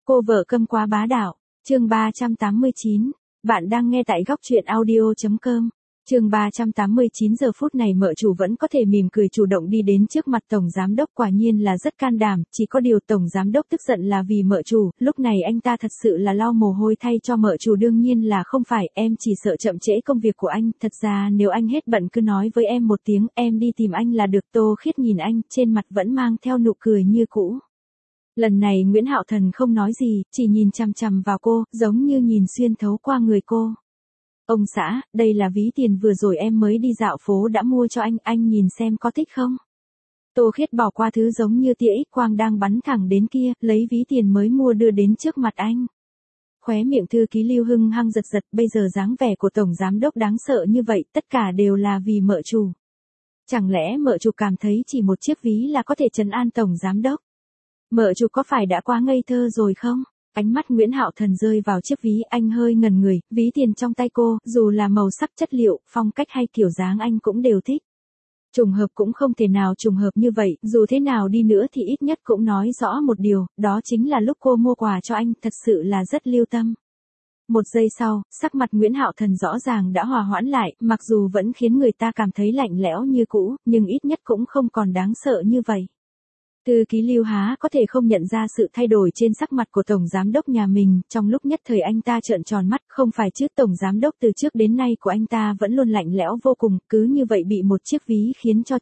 Cô vợ câm quá bá đạo, chương 389, bạn đang nghe tại góc truyện audio.com. Chương 389 giờ phút này mợ chủ vẫn có thể mỉm cười chủ động đi đến trước mặt tổng giám đốc, quả nhiên là rất can đảm, chỉ có điều tổng giám đốc tức giận là vì mợ chủ, lúc này anh ta thật sự là lau mồ hôi thay cho mợ chủ, đương nhiên là không phải, em chỉ sợ chậm trễ công việc của anh, thật ra nếu anh hết bận cứ nói với em một tiếng, em đi tìm anh là được. Tô Khiết nhìn anh, trên mặt vẫn mang theo nụ cười như cũ. Lần này Nguyễn Hạo Thần không nói gì, chỉ nhìn chằm chằm vào cô, giống như nhìn xuyên thấu qua người cô. Ông xã, đây là ví tiền vừa rồi em mới đi dạo phố đã mua cho anh nhìn xem có thích không? Tô Khiết bỏ qua thứ giống như tia X quang đang bắn thẳng đến kia, lấy ví tiền mới mua đưa đến trước mặt anh. Khóe miệng thư ký Lưu hưng hăng giật giật, bây giờ dáng vẻ của tổng giám đốc đáng sợ như vậy, tất cả đều là vì mợ chủ. Chẳng lẽ mợ chủ cảm thấy chỉ một chiếc ví là có thể trấn an tổng giám đốc? Mợ chủ có phải đã quá ngây thơ rồi không? Ánh mắt Nguyễn Hạo Thần rơi vào chiếc ví, anh hơi ngẩn người, ví tiền trong tay cô, dù là màu sắc, chất liệu, phong cách hay kiểu dáng anh cũng đều thích. Trùng hợp cũng không thể nào trùng hợp như vậy, dù thế nào đi nữa thì ít nhất cũng nói rõ một điều, đó chính là lúc cô mua quà cho anh, thật sự là rất lưu tâm. Một giây sau, sắc mặt Nguyễn Hạo Thần rõ ràng đã hòa hoãn lại, mặc dù vẫn khiến người ta cảm thấy lạnh lẽo như cũ, nhưng ít nhất cũng không còn đáng sợ như vậy. Thư ký Lưu há có thể không nhận ra sự thay đổi trên sắc mặt của tổng giám đốc nhà mình, trong lúc nhất thời anh ta trợn tròn mắt, không phải chứ, tổng giám đốc từ trước đến nay của anh ta vẫn luôn lạnh lẽo vô cùng, cứ như vậy bị một chiếc ví khiến cho.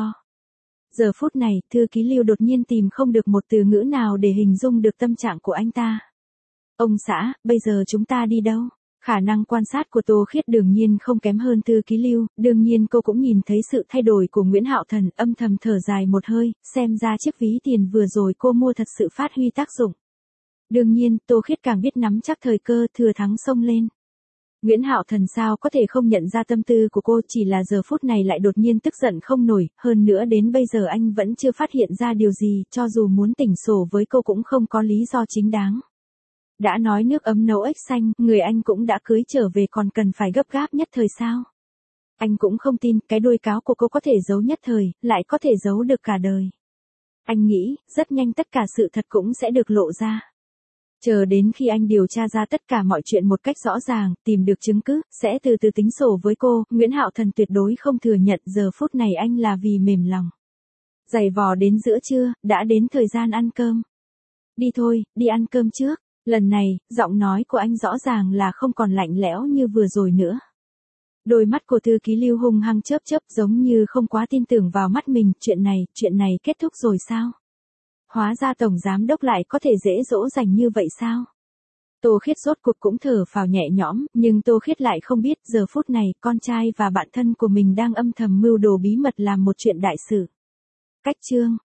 Giờ phút này, thư ký Lưu đột nhiên tìm không được một từ ngữ nào để hình dung được tâm trạng của anh ta. Ông xã, bây giờ chúng ta đi đâu? Khả năng quan sát của Tô Khiết đương nhiên không kém hơn thư ký Lưu, đương nhiên cô cũng nhìn thấy sự thay đổi của Nguyễn Hạo Thần, âm thầm thở dài một hơi, xem ra chiếc ví tiền vừa rồi cô mua thật sự phát huy tác dụng. Đương nhiên, Tô Khiết càng biết nắm chắc thời cơ, thừa thắng xông lên. Nguyễn Hạo Thần sao có thể không nhận ra tâm tư của cô, chỉ là giờ phút này lại đột nhiên tức giận không nổi, hơn nữa đến bây giờ anh vẫn chưa phát hiện ra điều gì, cho dù muốn tỉnh sổ với cô cũng không có lý do chính đáng. Đã nói nước ấm nấu ếch xanh, người anh cũng đã cưới trở về còn cần phải gấp gáp nhất thời sao? Anh cũng không tin, cái đuôi cáo của cô có thể giấu nhất thời, lại có thể giấu được cả đời. Anh nghĩ, rất nhanh tất cả sự thật cũng sẽ được lộ ra. Chờ đến khi anh điều tra ra tất cả mọi chuyện một cách rõ ràng, tìm được chứng cứ, sẽ từ từ tính sổ với cô, Nguyễn Hạo Thần tuyệt đối không thừa nhận giờ phút này anh là vì mềm lòng. Giày vò đến giữa trưa, đã đến thời gian ăn cơm. Đi thôi, đi ăn cơm trước. Lần này, giọng nói của anh rõ ràng là không còn lạnh lẽo như vừa rồi nữa. Đôi mắt của thư ký Lưu hung hăng chớp chớp, giống như không quá tin tưởng vào mắt mình, chuyện này kết thúc rồi sao? Hóa ra tổng giám đốc lại có thể dễ dỗ dành như vậy sao? Tô Khiết rốt cuộc cũng thở phào nhẹ nhõm, nhưng Tô Khiết lại không biết giờ phút này con trai và bạn thân của mình đang âm thầm mưu đồ bí mật làm một chuyện đại sự. Cách chương